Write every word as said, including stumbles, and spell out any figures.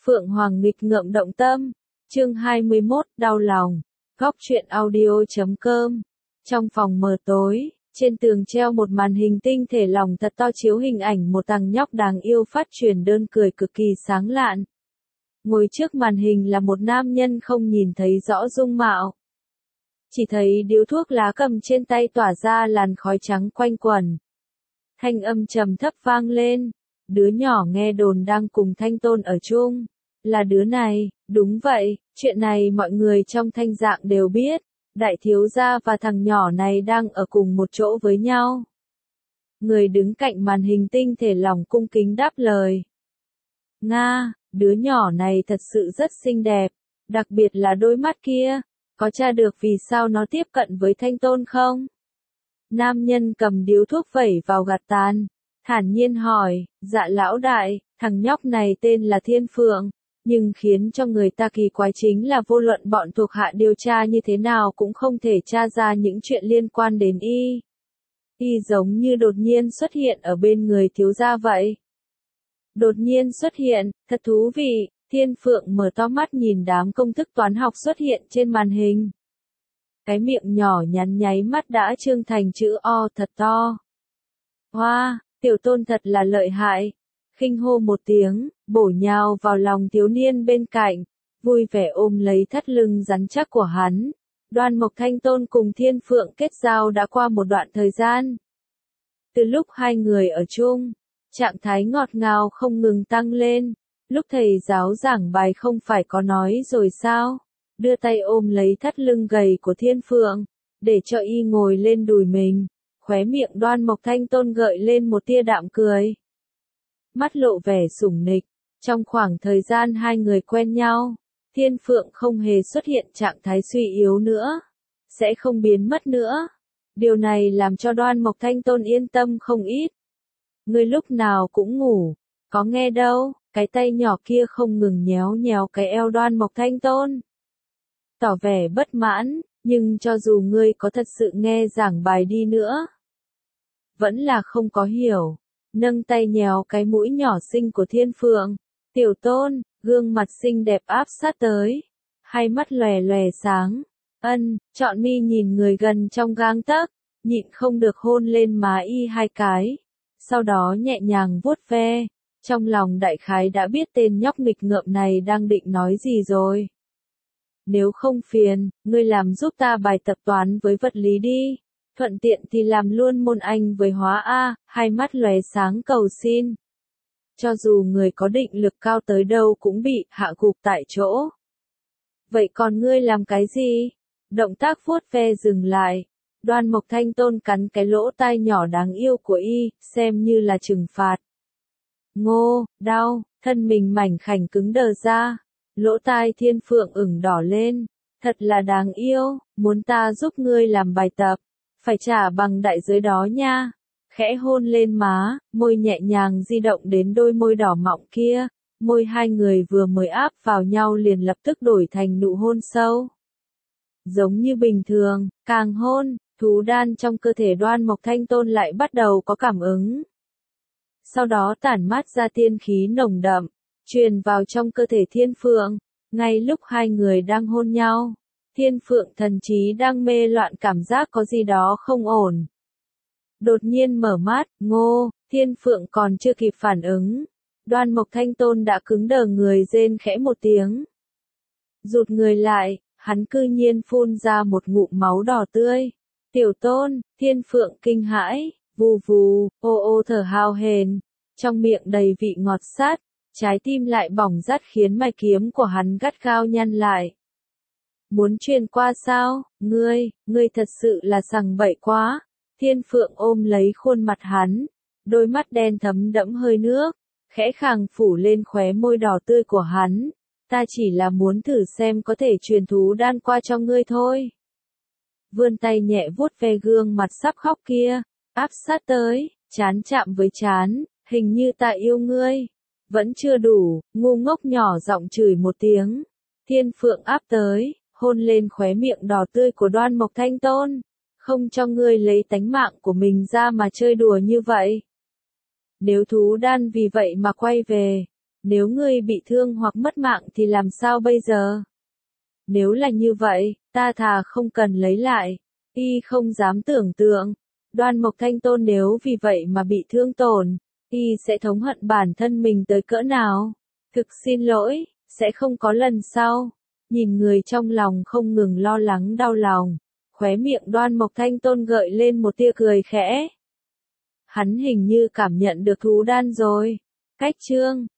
Phượng Hoàng nghịch ngợm động tâm. Chương hai mươi mốt, đau lòng. Góc truyện audio chấm com. Trong phòng mờ tối, trên tường treo một màn hình tinh thể lỏng thật to chiếu hình ảnh một thằng nhóc đáng yêu phát truyền đơn cười cực kỳ sáng lạn. Ngồi trước màn hình là một nam nhân không nhìn thấy rõ dung mạo. Chỉ thấy điếu thuốc lá cầm trên tay tỏa ra làn khói trắng quanh quẩn. Thanh âm trầm thấp vang lên. Đứa nhỏ nghe đồn đang cùng Thanh Tôn ở chung. Là đứa này, đúng vậy, chuyện này mọi người trong Thanh Dạng đều biết. Đại thiếu gia và thằng nhỏ này đang ở cùng một chỗ với nhau. Người đứng cạnh màn hình tinh thể lỏng cung kính đáp lời. Nga, đứa nhỏ này thật sự rất xinh đẹp, đặc biệt là đôi mắt kia. Có tra được vì sao nó tiếp cận với Thanh Tôn không? Nam nhân cầm điếu thuốc vẩy vào gạt tàn, thản nhiên hỏi, dạ lão đại, thằng nhóc này tên là Thiên Phượng, nhưng khiến cho người ta kỳ quái chính là vô luận bọn thuộc hạ điều tra như thế nào cũng không thể tra ra những chuyện liên quan đến y. Y giống như đột nhiên xuất hiện ở bên người thiếu gia vậy. Đột nhiên xuất hiện, thật thú vị. Thiên Phượng mở to mắt nhìn đám công thức toán học xuất hiện trên màn hình. Cái miệng nhỏ nhắn nháy mắt đã trương thành chữ O thật to. Hoa, wow, tiểu tôn thật là lợi hại. Khinh hô một tiếng, bổ nhào vào lòng thiếu niên bên cạnh, vui vẻ ôm lấy thắt lưng rắn chắc của hắn. Đoan Mộc Thanh Tôn cùng Thiên Phượng kết giao đã qua một đoạn thời gian. Từ lúc hai người ở chung, trạng thái ngọt ngào không ngừng tăng lên. Lúc thầy giáo giảng bài không phải có nói rồi sao, đưa tay ôm lấy thắt lưng gầy của Thiên Phượng, để cho y ngồi lên đùi mình, khóe miệng Đoan Mộc Thanh Tôn gợi lên một tia đạm cười. Mắt lộ vẻ sủng nịch, trong khoảng thời gian hai người quen nhau, Thiên Phượng không hề xuất hiện trạng thái suy yếu nữa, sẽ không biến mất nữa. Điều này làm cho Đoan Mộc Thanh Tôn yên tâm không ít. Ngươi lúc nào cũng ngủ, có nghe đâu. Cái tay nhỏ kia không ngừng nhéo nhéo cái eo Đoan Mộc Thanh Tôn. Tỏ vẻ bất mãn, nhưng cho dù ngươi có thật sự nghe giảng bài đi nữa, vẫn là không có hiểu. Nâng tay nhéo cái mũi nhỏ xinh của Thiên Phượng. Tiểu Tôn, gương mặt xinh đẹp áp sát tới. Hai mắt lòe lòe sáng. Ân, chọn mi nhìn người gần trong gang tấc, nhịn không được hôn lên má y hai cái. Sau đó nhẹ nhàng vuốt ve. Trong lòng đại khái đã biết tên nhóc nghịch ngợm này đang định nói gì rồi. Nếu không phiền, ngươi làm giúp ta bài tập toán với vật lý đi. Thuận tiện thì làm luôn môn Anh với hóa A, hai mắt lóe sáng cầu xin. Cho dù người có định lực cao tới đâu cũng bị hạ gục tại chỗ. Vậy còn ngươi làm cái gì? Động tác vuốt ve dừng lại. Đoan Mộc Thanh Tôn cắn cái lỗ tai nhỏ đáng yêu của y, xem như là trừng phạt. Ngô, đau, thân mình mảnh khảnh cứng đờ ra. Lỗ tai Thiên Phượng ửng đỏ lên. Thật là đáng yêu, muốn ta giúp ngươi làm bài tập. Phải trả bằng đại giới đó nha. Khẽ hôn lên má, môi nhẹ nhàng di động đến đôi môi đỏ mọng kia. Môi hai người vừa mới áp vào nhau liền lập tức đổi thành nụ hôn sâu. Giống như bình thường, càng hôn, thú đan trong cơ thể Đoan Mộc Thanh Tôn lại bắt đầu có cảm ứng. Sau đó tản mát ra tiên khí nồng đậm, truyền vào trong cơ thể Thiên Phượng. Ngay lúc hai người đang hôn nhau, Thiên Phượng thần trí đang mê loạn cảm giác có gì đó không ổn. Đột nhiên mở mắt, ngô, Thiên Phượng còn chưa kịp phản ứng. Đoan Mộc Thanh Tôn đã cứng đờ người rên khẽ một tiếng. Rụt người lại, hắn cư nhiên phun ra một ngụm máu đỏ tươi. Tiểu Tôn, Thiên Phượng kinh hãi. Vù vù, ô ô thở hào hển, trong miệng đầy vị ngọt sát, trái tim lại bỏng rát khiến mạch kiếm của hắn gắt gao nhăn lại. Muốn truyền qua sao, ngươi, ngươi thật sự là sằng bậy quá. Thiên Phượng ôm lấy khuôn mặt hắn, đôi mắt đen thấm đẫm hơi nước, khẽ khàng phủ lên khóe môi đỏ tươi của hắn. Ta chỉ là muốn thử xem có thể truyền thú đan qua cho ngươi thôi. Vươn tay nhẹ vuốt ve gương mặt sắp khóc kia. Áp sát tới, chán chạm với chán, hình như ta yêu ngươi. Vẫn chưa đủ, ngu ngốc nhỏ giọng chửi một tiếng. Thiên Phượng áp tới, hôn lên khóe miệng đỏ tươi của Đoan Mộc Thanh Tôn. Không cho ngươi lấy tánh mạng của mình ra mà chơi đùa như vậy. Nếu thú đan vì vậy mà quay về, Nếu ngươi bị thương hoặc mất mạng thì làm sao bây giờ? Nếu là như vậy, ta thà không cần lấy lại. Y không dám tưởng tượng. Đoan Mộc Thanh Tôn nếu vì vậy mà bị thương tổn, y sẽ thống hận bản thân mình tới cỡ nào. Thực xin lỗi, sẽ không có lần sau. Nhìn người trong lòng không ngừng lo lắng đau lòng, khóe miệng Đoan Mộc Thanh Tôn gợi lên một tia cười khẽ. Hắn hình như cảm nhận được thú đan rồi. Cách chương